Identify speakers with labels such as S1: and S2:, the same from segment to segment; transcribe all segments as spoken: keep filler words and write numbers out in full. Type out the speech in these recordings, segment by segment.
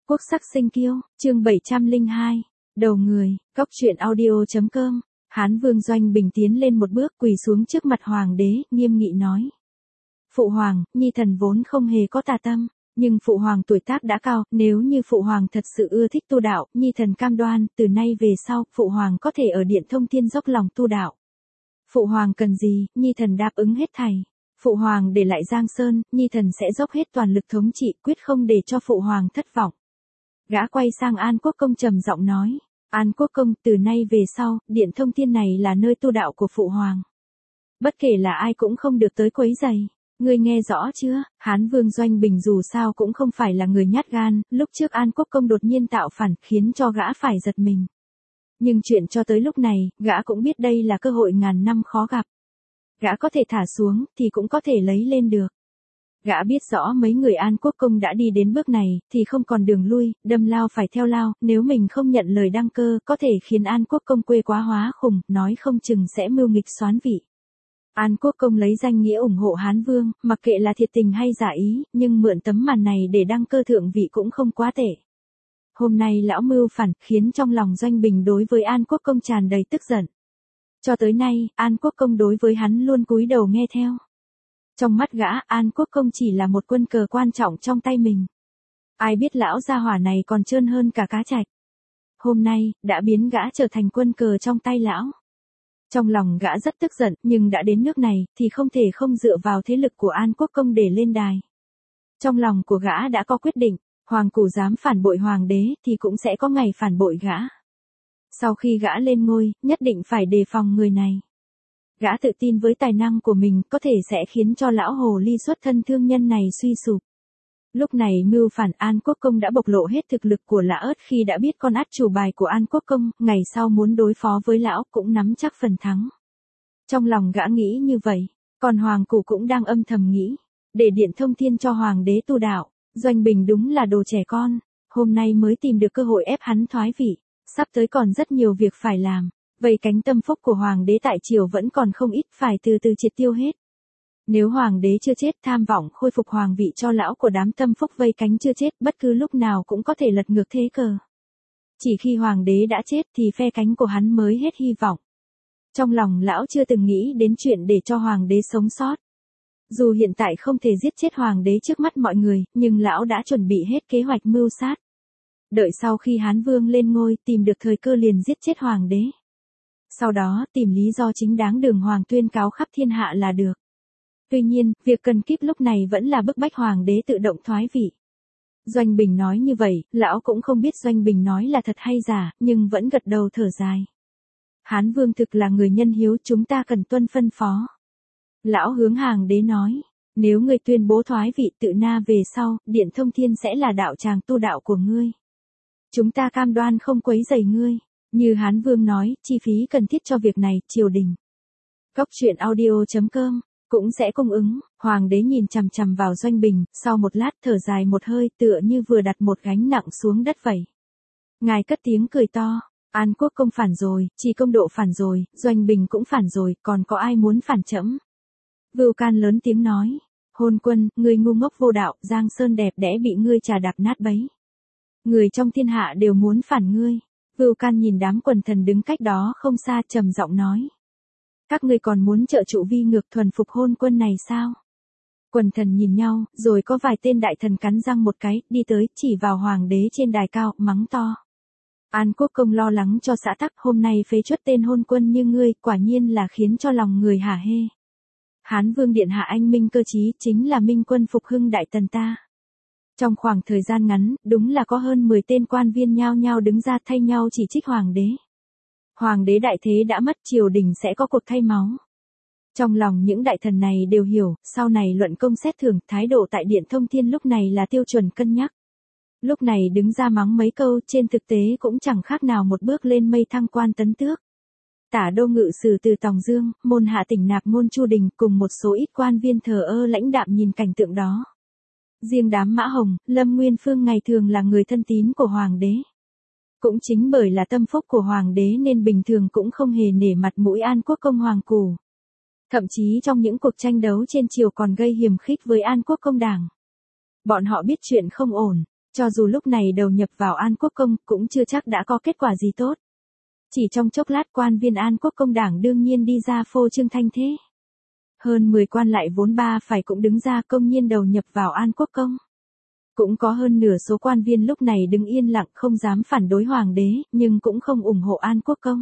S1: Quốc sắc sinh kiêu, chương bảy trăm lẻ hai, đầu người, Cóc truyện audio chấm com. Hán Vương Doanh Bình tiến lên một bước quỳ xuống trước mặt hoàng đế, nghiêm nghị nói. Phụ hoàng, nhi thần vốn không hề có tà tâm, nhưng phụ hoàng tuổi tác đã cao, nếu như phụ hoàng thật sự ưa thích tu đạo, nhi thần cam đoan, từ nay về sau, phụ hoàng có thể ở Điện Thông Thiên dốc lòng tu đạo. Phụ hoàng cần gì, nhi thần đáp ứng hết thảy. Phụ hoàng để lại Giang Sơn, nhi thần sẽ dốc hết toàn lực thống trị, quyết không để cho phụ hoàng thất vọng. Gã quay sang An Quốc Công trầm giọng nói. An Quốc Công, từ nay về sau, Điện Thông Thiên này là nơi tu đạo của phụ hoàng. Bất kể là ai cũng không được tới quấy rầy. Ngươi nghe rõ chưa? Hán Vương Doanh Bình dù sao cũng không phải là người nhát gan, lúc trước An Quốc Công đột nhiên tạo phản, khiến cho gã phải giật mình. Nhưng chuyện cho tới lúc này, gã cũng biết đây là cơ hội ngàn năm khó gặp. Gã có thể thả xuống, thì cũng có thể lấy lên được. Gã biết rõ mấy người An Quốc Công đã đi đến bước này, thì không còn đường lui, đâm lao phải theo lao, nếu mình không nhận lời đăng cơ, có thể khiến An Quốc Công quê quá hóa khùng, nói không chừng sẽ mưu nghịch soán vị. An Quốc Công lấy danh nghĩa ủng hộ Hán Vương, mặc kệ là thiệt tình hay giả ý, nhưng mượn tấm màn này để đăng cơ thượng vị cũng không quá tệ. Hôm nay lão mưu phản, khiến trong lòng Doanh Bình đối với An Quốc Công tràn đầy tức giận. Cho tới nay, An Quốc Công đối với hắn luôn cúi đầu nghe theo. Trong mắt gã, An Quốc Công chỉ là một quân cờ quan trọng trong tay mình. Ai biết lão gia hỏa này còn trơn hơn cả cá trạch. Hôm nay, đã biến gã trở thành quân cờ trong tay lão. Trong lòng gã rất tức giận, nhưng đã đến nước này, thì không thể không dựa vào thế lực của An Quốc Công để lên đài. Trong lòng của gã đã có quyết định, hoàng cù dám phản bội hoàng đế, thì cũng sẽ có ngày phản bội gã. Sau khi gã lên ngôi, nhất định phải đề phòng người này. Gã tự tin với tài năng của mình, có thể sẽ khiến cho lão hồ ly xuất thân thương nhân này suy sụp. Lúc này mưu phản An Quốc Công đã bộc lộ hết thực lực của Lã Ớt khi đã biết con át chủ bài của An Quốc Công, ngày sau muốn đối phó với lão cũng nắm chắc phần thắng. Trong lòng gã nghĩ như vậy, còn hoàng cụ cũng đang âm thầm nghĩ, để Điện Thông Thiên cho hoàng đế tu đạo, Doanh Bình đúng là đồ trẻ con, hôm nay mới tìm được cơ hội ép hắn thoái vị, sắp tới còn rất nhiều việc phải làm. Vậy cánh tâm phúc của hoàng đế tại triều vẫn còn không ít, phải từ từ triệt tiêu hết. Nếu hoàng đế chưa chết, tham vọng khôi phục hoàng vị cho lão của đám tâm phúc vây cánh chưa chết, bất cứ lúc nào cũng có thể lật ngược thế cờ. Chỉ khi hoàng đế đã chết thì phe cánh của hắn mới hết hy vọng. Trong lòng lão chưa từng nghĩ đến chuyện để cho hoàng đế sống sót. Dù hiện tại không thể giết chết hoàng đế trước mắt mọi người, nhưng lão đã chuẩn bị hết kế hoạch mưu sát. Đợi sau khi Hán Vương lên ngôi, tìm được thời cơ liền giết chết hoàng đế. Sau đó, tìm lý do chính đáng đường hoàng tuyên cáo khắp thiên hạ là được. Tuy nhiên, việc cần kíp lúc này vẫn là bức bách hoàng đế tự động thoái vị. Doanh Bình nói như vậy, lão cũng không biết Doanh Bình nói là thật hay giả, nhưng vẫn gật đầu thở dài. Hán Vương thực là người nhân hiếu, chúng ta cần tuân phân phó. Lão hướng hàng đế nói, nếu ngươi tuyên bố thoái vị tự na về sau, Điện Thông Thiên sẽ là đạo tràng tu đạo của ngươi. Chúng ta cam đoan không quấy rầy ngươi. Như Hán Vương nói, chi phí cần thiết cho việc này, triều đình. Cóc truyện audio chấm com cũng sẽ cung ứng. Hoàng đế nhìn chằm chằm vào Doanh Bình, sau một lát thở dài một hơi, tựa như vừa đặt một gánh nặng xuống đất vậy. Ngài cất tiếng cười to, An Quốc Công phản rồi, Trì Công Độ phản rồi, Doanh Bình cũng phản rồi, còn có ai muốn phản trẫm? Vưu Can lớn tiếng nói, Hôn Quân, ngươi ngu ngốc vô đạo, Giang Sơn đẹp đẽ bị ngươi trà đạp nát bấy. Người trong thiên hạ đều muốn phản ngươi. Vưu Can nhìn đám quần thần đứng cách đó không xa, trầm giọng nói. Các ngươi còn muốn trợ trụ vi ngược thuần phục Hôn Quân này sao? Quần thần nhìn nhau, rồi có vài tên đại thần cắn răng một cái, đi tới, chỉ vào hoàng đế trên đài cao, mắng to. An Quốc Công lo lắng cho xã tắc, hôm nay phế truất tên Hôn Quân như ngươi, quả nhiên là khiến cho lòng người hả hê. Hán Vương điện hạ anh minh cơ trí, chính là minh quân phục hưng đại tần ta. Trong khoảng thời gian ngắn, đúng là có hơn mười tên quan viên nhao nhao đứng ra thay nhau chỉ trích hoàng đế. Hoàng đế đại thế đã mất, triều đình sẽ có cuộc thay máu. Trong lòng những đại thần này đều hiểu, sau này luận công xét thưởng, thái độ tại Điện Thông Thiên lúc này là tiêu chuẩn cân nhắc. Lúc này đứng ra mắng mấy câu, trên thực tế cũng chẳng khác nào một bước lên mây thăng quan tấn tước. Tả đô ngự sử từ Tòng Dương, môn hạ tỉnh Nạp Môn Chu Đình cùng một số ít quan viên thờ ơ lãnh đạm nhìn cảnh tượng đó. Riêng đám Mã Hồng, Lâm Nguyên Phương ngày thường là người thân tín của hoàng đế. Cũng chính bởi là tâm phúc của hoàng đế nên bình thường cũng không hề nể mặt mũi An Quốc Công hoàng cù. Thậm chí trong những cuộc tranh đấu trên triều còn gây hiềm khích với An Quốc Công đảng. Bọn họ biết chuyện không ổn, Cho dù lúc này đầu nhập vào An Quốc Công cũng chưa chắc đã có kết quả gì tốt. Chỉ trong chốc lát quan viên An Quốc Công đảng đương nhiên đi ra phô trương thanh thế. Hơn mười quan lại vốn ba phải cũng đứng ra công nhiên đầu nhập vào An Quốc Công. Cũng có hơn nửa số quan viên lúc này đứng yên lặng không dám phản đối hoàng đế, nhưng cũng không ủng hộ An Quốc Công.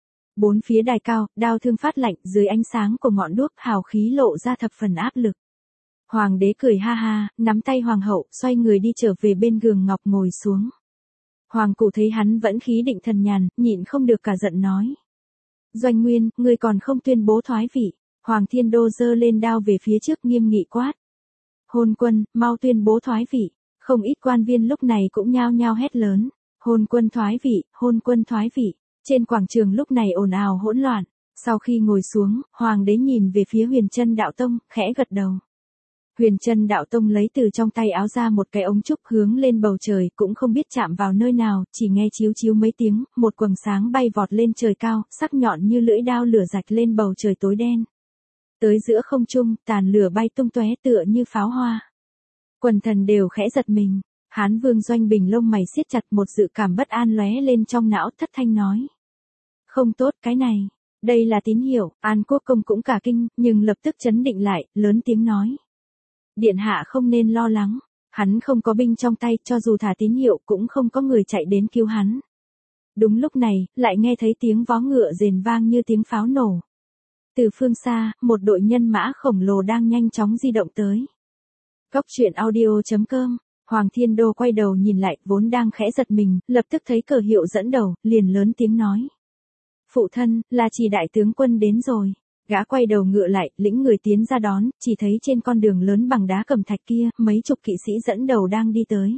S1: Bốn phía đài cao, đao thương phát lạnh, dưới ánh sáng của ngọn đuốc hào khí lộ ra thập phần áp lực. Hoàng đế cười ha ha, nắm tay hoàng hậu, xoay người đi trở về bên giường ngọc ngồi xuống. Hoàng cụ thấy hắn vẫn khí định thần nhàn, nhịn không được cả giận nói. Doanh Nguyên, ngươi còn không tuyên bố thoái vị. Hoàng Thiên Đô giơ lên đao về phía trước nghiêm nghị quát. Hôn quân, mau tuyên bố thoái vị. Không ít quan viên lúc này cũng nhao nhao hét lớn. Hôn quân thoái vị, hôn quân thoái vị. Trên quảng trường lúc này ồn ào hỗn loạn. Sau khi ngồi xuống, hoàng đế nhìn về phía Huyền Trân Đạo Tông, khẽ gật đầu. Huyền Trân Đạo Tông lấy từ trong tay áo ra một cái ống trúc hướng lên bầu trời, cũng không biết chạm vào nơi nào, chỉ nghe chíu chíu mấy tiếng, một quầng sáng bay vọt lên trời cao, sắc nhọn như lưỡi đao lửa rạch lên bầu trời tối đen. Tới giữa không trung, tàn lửa bay tung tóe tựa như pháo hoa. Quần thần đều khẽ giật mình, Hán Vương Doanh Bình lông mày siết chặt, một dự cảm bất an lóe lên trong não, thất thanh nói. Không tốt cái này, đây là tín hiệu. An Quốc Công cũng cả kinh, nhưng lập tức trấn định lại, lớn tiếng nói. Điện hạ không nên lo lắng, hắn không có binh trong tay, cho dù thả tín hiệu cũng không có người chạy đến cứu hắn. Đúng lúc này, lại nghe thấy tiếng vó ngựa rền vang như tiếng pháo nổ. Từ phương xa, một đội nhân mã khổng lồ đang nhanh chóng di động tới. Cốc truyện audio chấm com, Hoàng Thiên Đô quay đầu nhìn lại, vốn đang khẽ giật mình, lập tức thấy cờ hiệu dẫn đầu, liền lớn tiếng nói. Phụ thân, là Trì đại tướng quân đến rồi. Gã quay đầu ngựa lại, lĩnh người tiến ra đón, chỉ thấy trên con đường lớn bằng đá cẩm thạch kia, mấy chục kỵ sĩ dẫn đầu đang đi tới.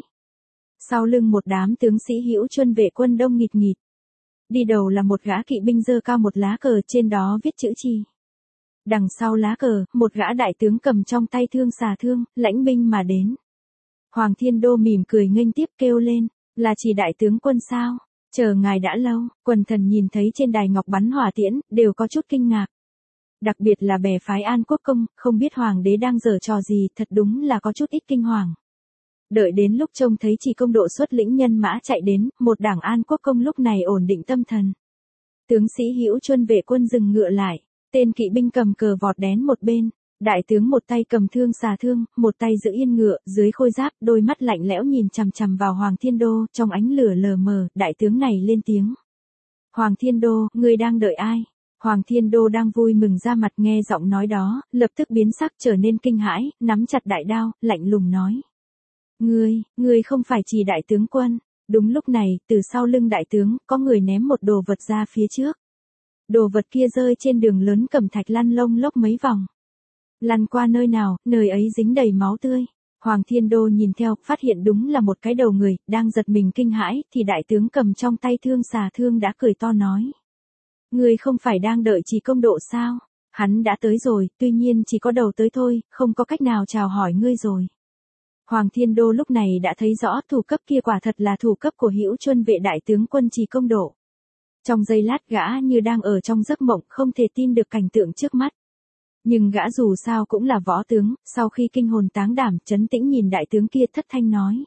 S1: Sau lưng một đám tướng sĩ hữu chuân vệ quân đông nghịt nghịt. Đi đầu là một gã kỵ binh giơ cao một lá cờ, trên đó viết chữ Trì. Đằng sau lá cờ, một gã đại tướng cầm trong tay thương xà thương, lãnh binh mà đến. Hoàng Thiên Đô mỉm cười nghênh tiếp kêu lên, là Trì đại tướng quân sao? Chờ ngài đã lâu. Quần thần nhìn thấy trên đài ngọc bắn hỏa tiễn, đều có chút kinh ngạc. Đặc biệt là bè phái An Quốc Công, không biết hoàng đế đang giở trò gì, thật đúng là có chút ít kinh hoàng. Đợi đến lúc trông thấy Trì công độ xuất lĩnh nhân mã chạy đến, một đảng An Quốc Công lúc này ổn định tâm thần. Tướng sĩ hữu chuân vệ quân dừng ngựa lại, tên kỵ binh cầm cờ vọt đến một bên, đại tướng một tay cầm thương xà thương, một tay giữ yên ngựa, dưới khôi giáp, đôi mắt lạnh lẽo nhìn chằm chằm vào Hoàng Thiên Đô, trong ánh lửa lờ mờ, đại tướng này lên tiếng. Hoàng Thiên Đô, ngươi đang đợi ai? Hoàng Thiên Đô đang vui mừng ra mặt nghe giọng nói đó, lập tức biến sắc trở nên kinh hãi, nắm chặt đại đao, lạnh lùng nói. Ngươi, ngươi không phải Trì đại tướng quân. Đúng lúc này, từ sau lưng đại tướng, có người ném một đồ vật ra phía trước. Đồ vật kia rơi trên đường lớn cẩm thạch lăn lông lốc mấy vòng. Lăn qua nơi nào, nơi ấy dính đầy máu tươi. Hoàng Thiên Đô nhìn theo, phát hiện đúng là một cái đầu người, đang giật mình kinh hãi, thì đại tướng cầm trong tay thương xà thương đã cười to nói. Ngươi không phải đang đợi Trì công độ sao? Hắn đã tới rồi, tuy nhiên chỉ có đầu tới thôi, không có cách nào chào hỏi ngươi rồi. Hoàng Thiên Đô lúc này đã thấy rõ thủ cấp kia quả thật là thủ cấp của hữu chuân vệ đại tướng quân Trì công độ. Trong giây lát gã như đang ở trong giấc mộng, không thể tin được cảnh tượng trước mắt. Nhưng gã dù sao cũng là võ tướng, sau khi kinh hồn táng đảm, trấn tĩnh nhìn đại tướng kia thất thanh nói.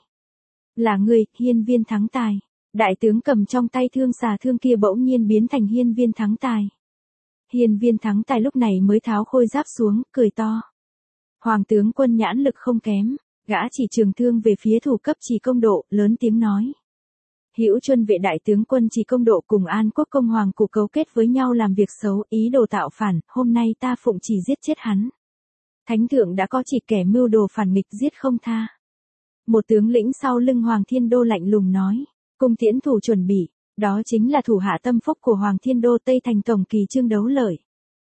S1: Là ngươi, Hiên Viên Thắng Tài. Đại tướng cầm trong tay thương xà thương kia bỗng nhiên biến thành Hiên Viên Thắng Tài. Hiên Viên Thắng Tài lúc này mới tháo khôi giáp xuống, cười to. Hoàng tướng quân nhãn lực không kém, gã chỉ trường thương về phía thủ cấp Trì công độ, lớn tiếng nói. Hữu chuân vệ đại tướng quân Trì công độ cùng An Quốc Công hoàng cụ cấu kết với nhau làm việc xấu, ý đồ tạo phản, hôm nay ta phụng chỉ giết chết hắn. Thánh thượng đã có chỉ kẻ mưu đồ phản nghịch giết không tha. Một tướng lĩnh sau lưng Hoàng Thiên Đô lạnh lùng nói, cung tiễn thủ chuẩn bị, đó chính là thủ hạ tâm phúc của Hoàng Thiên Đô Tây Thành tổng kỳ Trương Đấu Lợi.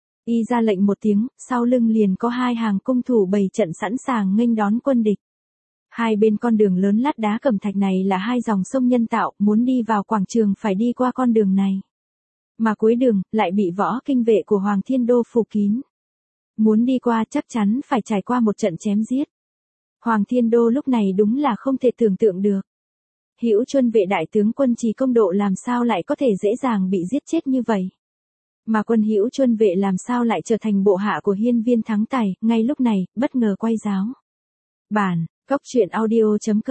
S1: Y ra lệnh một tiếng, sau lưng liền có hai hàng cung thủ bày trận sẵn sàng nghênh đón quân địch. Hai bên con đường lớn lát đá cẩm thạch này là hai dòng sông nhân tạo, muốn đi vào quảng trường phải đi qua con đường này. Mà cuối đường, lại bị võ kinh vệ của Hoàng Thiên Đô phủ kín. Muốn đi qua chắc chắn phải trải qua một trận chém giết. Hoàng Thiên Đô lúc này đúng là không thể tưởng tượng được. Hữu chuân vệ đại tướng quân Trì công độ làm sao lại có thể dễ dàng bị giết chết như vậy. Mà quân hữu chuân vệ làm sao lại trở thành bộ hạ của Hiên Viên Thắng Tài, ngay lúc này, bất ngờ quay giáo. Bản, cốc truyện audio chấm com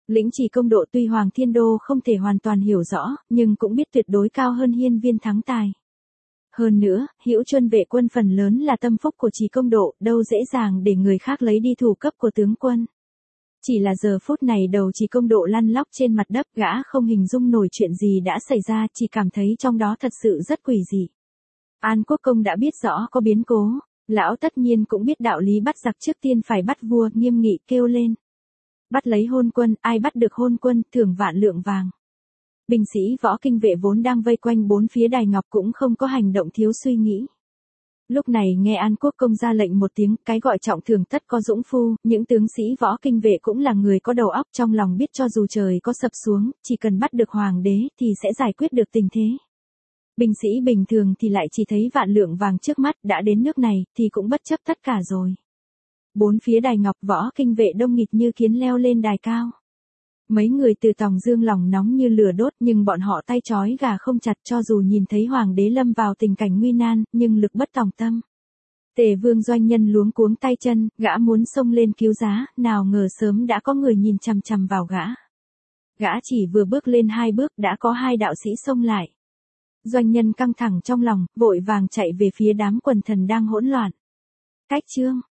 S1: Lĩnh Chỉ Công độ tuy Hoàng Thiên Đô không thể hoàn toàn hiểu rõ, nhưng cũng biết tuyệt đối cao hơn hiên viên thắng tài. Hơn nữa, Hữu Chuân vệ quân phần lớn là tâm phúc của Chỉ Công độ, đâu dễ dàng để người khác lấy đi thủ cấp của tướng quân. Chỉ là giờ phút này đầu Chỉ Công độ lăn lóc trên mặt đất, gã không hình dung nổi chuyện gì đã xảy ra, chỉ cảm thấy trong đó thật sự rất quỷ dị. An Quốc Công đã biết rõ có biến cố, lão tất nhiên cũng biết đạo lý bắt giặc trước tiên phải bắt vua, nghiêm nghị kêu lên. Bắt lấy hôn quân, ai bắt được hôn quân, thưởng vạn lượng vàng. Binh sĩ võ kinh vệ vốn đang vây quanh bốn phía đài ngọc cũng không có hành động thiếu suy nghĩ. Lúc này nghe An Quốc Công ra lệnh một tiếng, cái gọi trọng thưởng tất có dũng phu, những tướng sĩ võ kinh vệ cũng là người có đầu óc, trong lòng biết cho dù trời có sập xuống, chỉ cần bắt được hoàng đế thì sẽ giải quyết được tình thế. Binh sĩ bình thường thì lại chỉ thấy vạn lượng vàng trước mắt, đã đến nước này thì cũng bất chấp tất cả rồi. Bốn phía đài ngọc võ kinh vệ đông nghịt như kiến leo lên đài cao. Mấy người từ Tòng Dương lòng nóng như lửa đốt, nhưng bọn họ tay trói gà không chặt, cho dù nhìn thấy hoàng đế lâm vào tình cảnh nguy nan, nhưng lực bất tòng tâm. Tề Vương doanh nhân luống cuống tay chân, gã muốn xông lên cứu giá, nào ngờ sớm đã có người nhìn chằm chằm vào gã. Gã chỉ vừa bước lên hai bước đã có hai đạo sĩ xông lại. Doanh nhân căng thẳng trong lòng, vội vàng chạy về phía đám quần thần đang hỗn loạn. Cách chương